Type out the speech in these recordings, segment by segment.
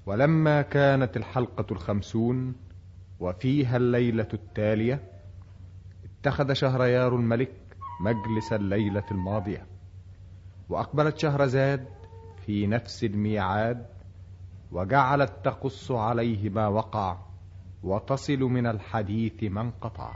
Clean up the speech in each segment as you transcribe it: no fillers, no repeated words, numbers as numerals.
ولما كانت الحلقة 50 وفيها الليلة التالية، اتخذ شهريار الملك مجلس الليلة الماضية، وأقبلت شهرزاد في نفس الميعاد، وجعلت تقص عليه ما وقع وتصل من الحديث ما انقطع.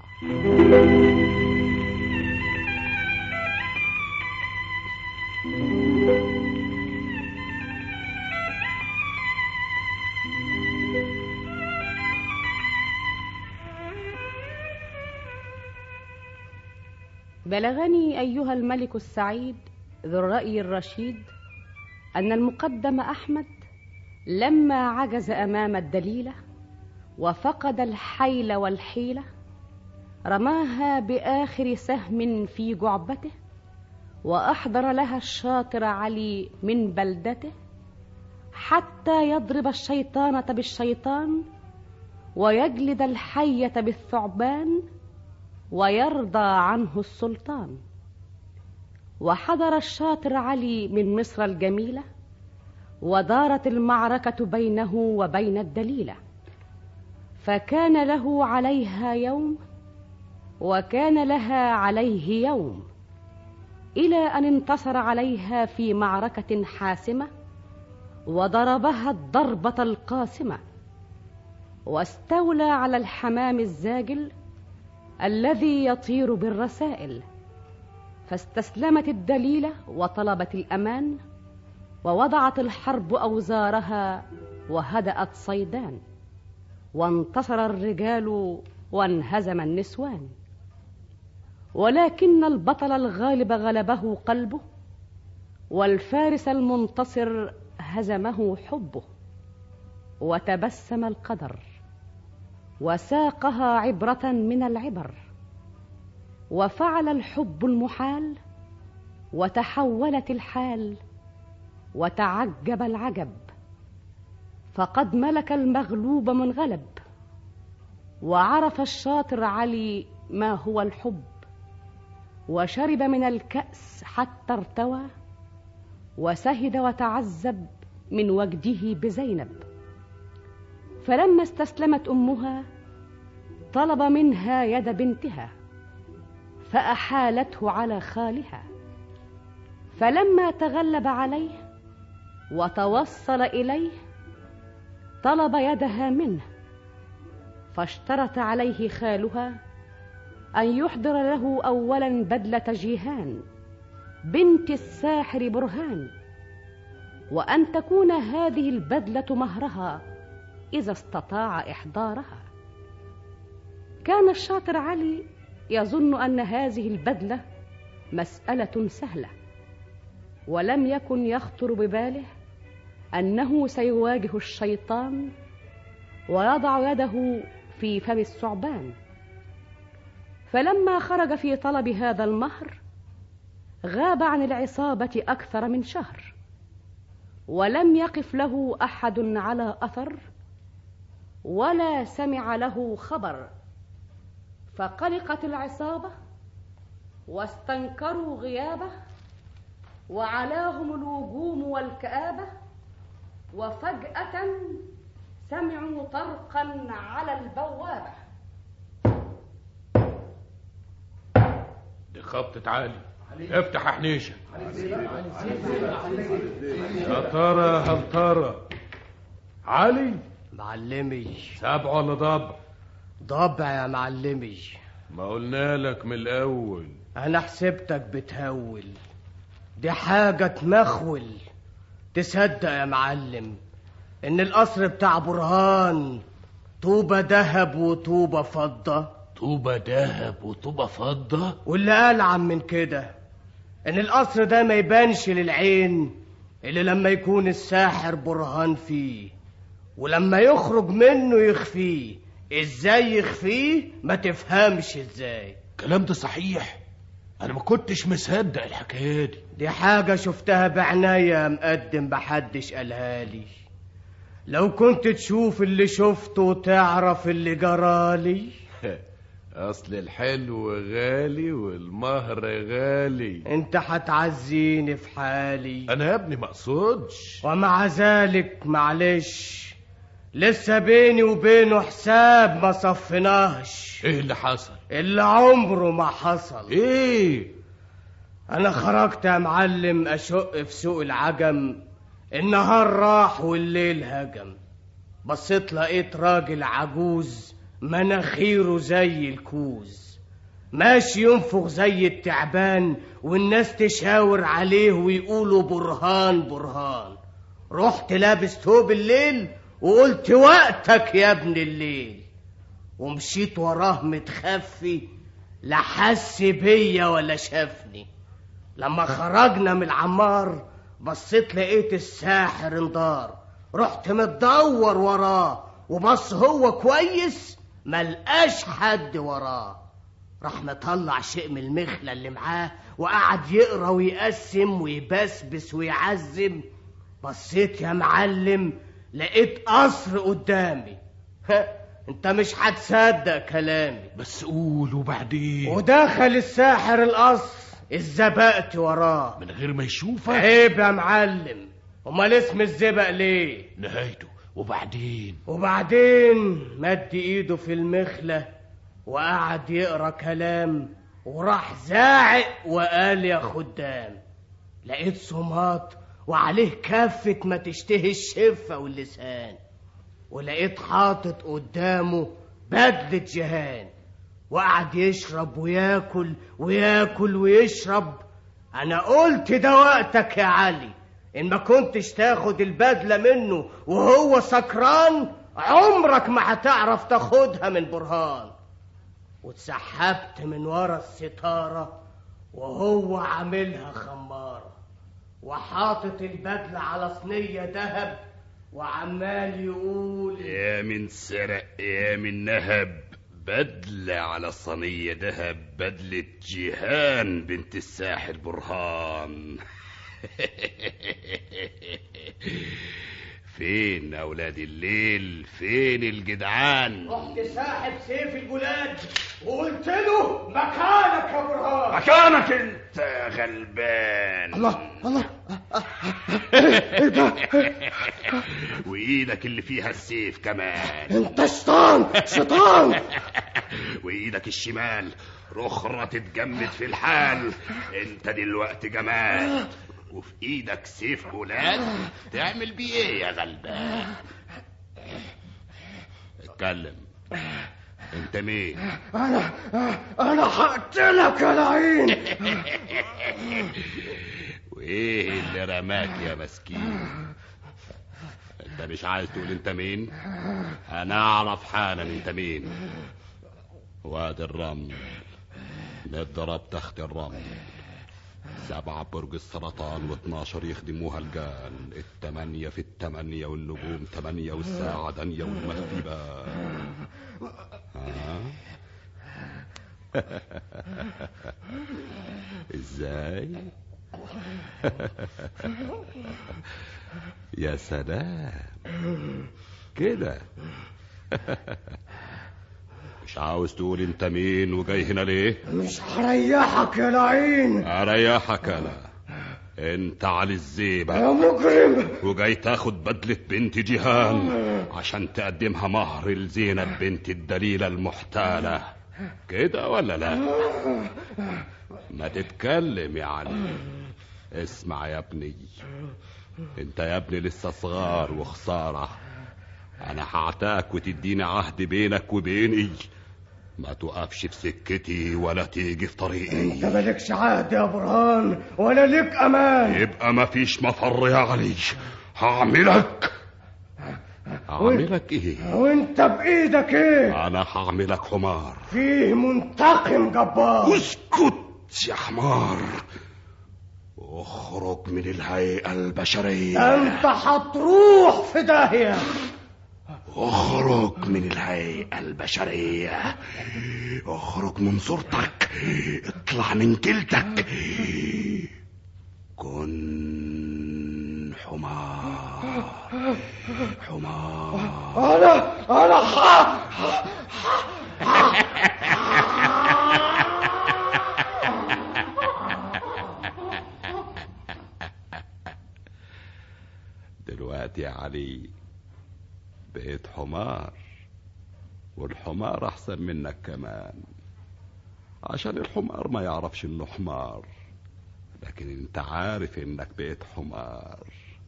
بلغني أيها الملك السعيد ذو الرأي الرشيد أن المقدم أحمد لما عجز أمام الدليلة وفقد الحيل والحيلة رماها بآخر سهم في جعبته، وأحضر لها الشاطر علي من بلدته حتى يضرب الشيطانة بالشيطان ويجلد الحية بالثعبان ويرضى عنه السلطان. وحضر الشاطر علي من مصر الجميلة، ودارت المعركة بينه وبين الدليلة، فكان له عليها يوم وكان لها عليه يوم، إلى أن انتصر عليها في معركة حاسمة وضربها الضربة القاسمة، واستولى على الحمام الزاجل الذي يطير بالرسائل، فاستسلمت الدليلة وطلبت الأمان، ووضعت الحرب أوزارها وهدأت صيدان، وانتصر الرجال وانهزم النسوان. ولكن البطل الغالب غلبه قلبه، والفارس المنتصر هزمه حبه، وتبسم القدر وساقها عبرة من العبر، وفعل الحب المحال وتحولت الحال وتعجب العجب، فقد ملك المغلوب منغلب، وعرف الشاطر علي ما هو الحب، وشرب من الكأس حتى ارتوى، وسهد وتعذب من وجده بزينب. فلما استسلمت أمها طلب منها يد بنتها، فأحالته على خالها، فلما تغلب عليه وتوصل إليه طلب يدها منه، فاشترط عليه خالها أن يحضر له أولا بدلة جيهان بنت الساحر برهان، وأن تكون هذه البدلة مهرها إذا استطاع إحضارها. كان الشاطر علي يظن أن هذه البدلة مسألة سهلة، ولم يكن يخطر بباله أنه سيواجه الشيطان ويضع يده في فم الثعبان. فلما خرج في طلب هذا المهر غاب عن العصابة أكثر من شهر، ولم يقف له أحد على أثر ولا سمع له خبر، فقلقت العصابة واستنكروا غيابه، وعلاهم الوجوم والكآبة، وفجأة سمعوا طرقا على البوابة. دي خبطة علي، افتح يا حنيشة. يا ترى هل ترى علي؟ معلمي. سبع ولا ضبع؟ ضبع يا معلمي. ما قلنا لك من الأول. أنا حسبتك بتهول، دي حاجة تمخول. تصدق يا معلم إن القصر بتاع برهان طوبة دهب وطوبة فضة؟ طوبة دهب وطوبة فضة؟ واللي قال عن من كده إن القصر ده ما يبانش للعين إلا لما يكون الساحر برهان فيه، ولما يخرج منه يخفيه. ازاي يخفيه؟ ما تفهمش ازاي. الكلام ده صحيح، انا ما كنتش مصدق الحكايه دي. دي حاجه شفتها بعناية مقدم، محدش قالها لي. لو كنت تشوف اللي شفته وتعرف اللي جرالي. اصل الحلو غالي والمهر غالي. انت هتعزيني في حالي. انا يا ابني ما اقصدش. ومع ذلك معلش لسه بيني وبينه حساب ما صفناهش. ايه اللي حصل؟ اللي عمره ما حصل. ايه؟ انا خرجت يا معلم اشق في سوق العجم، النهار راح والليل هجم. بصيت لقيت راجل عجوز مناخيره زي الكوز، ماشي ينفخ زي التعبان، والناس تشاور عليه ويقولوا برهان برهان. رحت لابس ثوب الليل وقلت وقتك يا ابن الليل، ومشيت وراه متخفي، لا حس بيا ولا شافني. لما خرجنا من العمار بصيت لقيت الساحر انضار، رحت متدور وراه وبص هو كويس ملقاش حد وراه. راح مطلع شيء من المخلة اللي معاه وقعد يقرا ويقسم ويبسبس ويعزم. بصيت يا معلم لقيت قصر قدامي. انت مش هتصدق كلامي. بس قول وبعدين. ودخل الساحر القصر، الزبقت وراه من غير ما يشوفك؟ عيب يا معلم، امال اسم الزبق ليه؟ نهايته. وبعدين مد ايده في المخلة وقعد يقرا كلام، وراح زاعق وقال يا خدام. لقيت صمات وعليه كافة ما تشتهي الشفة واللسان، ولقيت حاطط قدامه بدلة جهان، وقعد يشرب وياكل وياكل ويشرب. انا قلت ده وقتك يا علي، ان ما كنتش تاخد البدلة منه وهو سكران عمرك ما هتعرف تاخدها من برهان. واتسحبت من ورا الستارة وهو عاملها خمارة، وحاطط البدلة على صينية دهب وعمال يقول يا من سرق يا من نهب، بدلة على صينية دهب، بدلة جيهان بنت الساحر برهان. فين أولاد الليل؟ فين الجدعان؟ رحت ساحب سيف الجلاد وقلت له مكانك يا برهان. مكانك انت يا غلبان. الله ايه ده؟ وايدك اللي فيها السيف كمان. انت شيطان. وايدك الشمال رخرة تتجمد في الحال. انت دلوقتي جمال، وفي ايدك سيف جلاد تعمل بيه ايه يا غلبان؟ اتكلم، انت مين؟ انا هقتلك يا لعين. وايه اللي رماك يا مسكين؟ انت مش عايز تقول انت مين؟ انا اعرف حالا انت مين. وادي الرمل، نضرب تحت الرمل، 7 برج السرطان و12 يخدموها الجان، 8 في 8 والنجوم 8 والساعة دانية والمخفي ازاي؟ يا سلام كده. مش عاوز تقول انت مين وجاي هنا ليه؟ مش هريحك يا لعين. اريحك انا؟ انت علي الزيبة يا مجرم، وجاي تاخد بدلة بنت جيهان عشان تقدمها مهر لزينب بنت الدليلة المحتالة، كده ولا لا؟ ما تتكلم يا علي. اسمع يا ابني، انت يا ابني لسه صغار وخسارة. انا هعتاك وتديني عهد بينك وبيني، ما توقفش في سكتي ولا تيجي في طريقي. انت مالكش عهد يا برهان ولا ليك امان. يبقى ما فيش مفر يا علي. هعملك ايه؟ وانت بايدك ايه؟ انا هعملك حمار فيه منتقم جبار. اسكت يا حمار، اخرج من الهيئة البشرية. انت هتروح في داهية. اخرج من الهيئة البشرية، اخرج من صورتك، اطلع من كلتك، كن حمار. انا دلوقتي يا علي بقيت حمار، والحمار احسن منك كمان، عشان الحمار ما يعرفش انه حمار، لكن انت عارف انك بقيت حمار.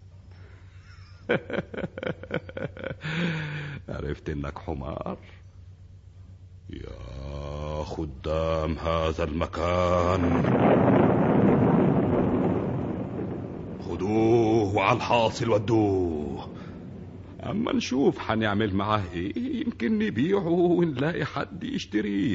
عرفت انك حمار؟ يا خدام هذا المكان، خدوه وعلى الحاصل ودوه، اما نشوف حنعمل معاه ايه، يمكن نبيعه ونلاقي حد يشتريه.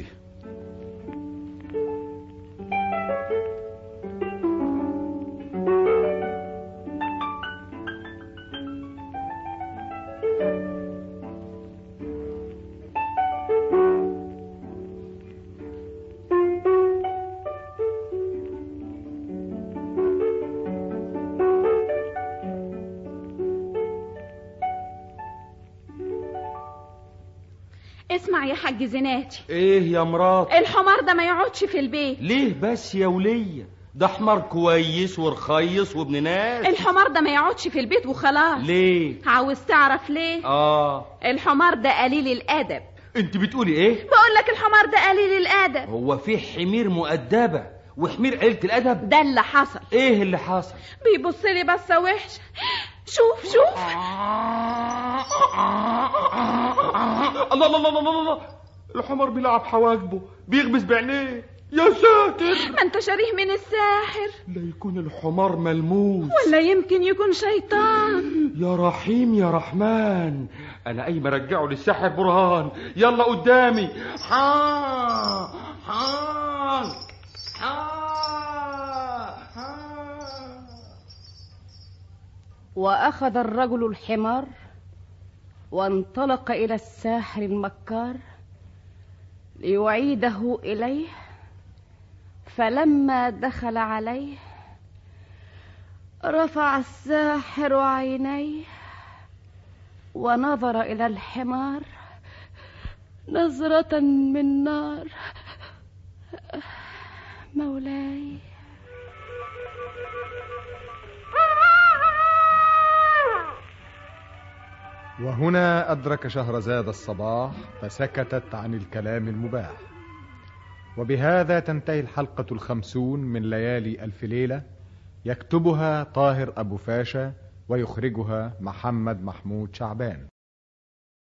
اسمع يا حاج زناتي. ايه يا مرات؟ الحمار ده ما يقعدش في البيت. ليه بس يا ولية؟ ده حمار كويس ورخيص وابن ناس. الحمار ده ما يقعدش في البيت وخلاص. ليه؟ عاوز تعرف ليه؟ الحمار ده قليل الادب. انت بتقولي ايه؟ بقول لك الحمار ده قليل الادب. هو في حمير مؤدبة وحمير قليلة الادب؟ ده اللي حصل. ايه اللي حصل؟ بيبص لي بصه وحشه. شوف الله الله الله الله الله، الحمار بيلعب حواجبه، بيغمز بعينيه، يا ساتر. ما انت شاريه من الساحر. لا يكون الحمار ملموس، ولا يمكن يكون شيطان. يا رحيم يا رحمن، انا قايم ارجعه للساحر برهان. يلا قدامي. حان حان حان. وأخذ الرجل الحمار وانطلق إلى الساحر المكار ليعيده إليه، فلما دخل عليه رفع الساحر عينيه ونظر إلى الحمار نظرة من نار. مولاي. وهنا أدرك شهرزاد الصباح فسكتت عن الكلام المباح. وبهذا تنتهي الحلقة 50 من ليالي ألف ليلة، يكتبها طاهر أبو فاشا ويخرجها محمد محمود شعبان.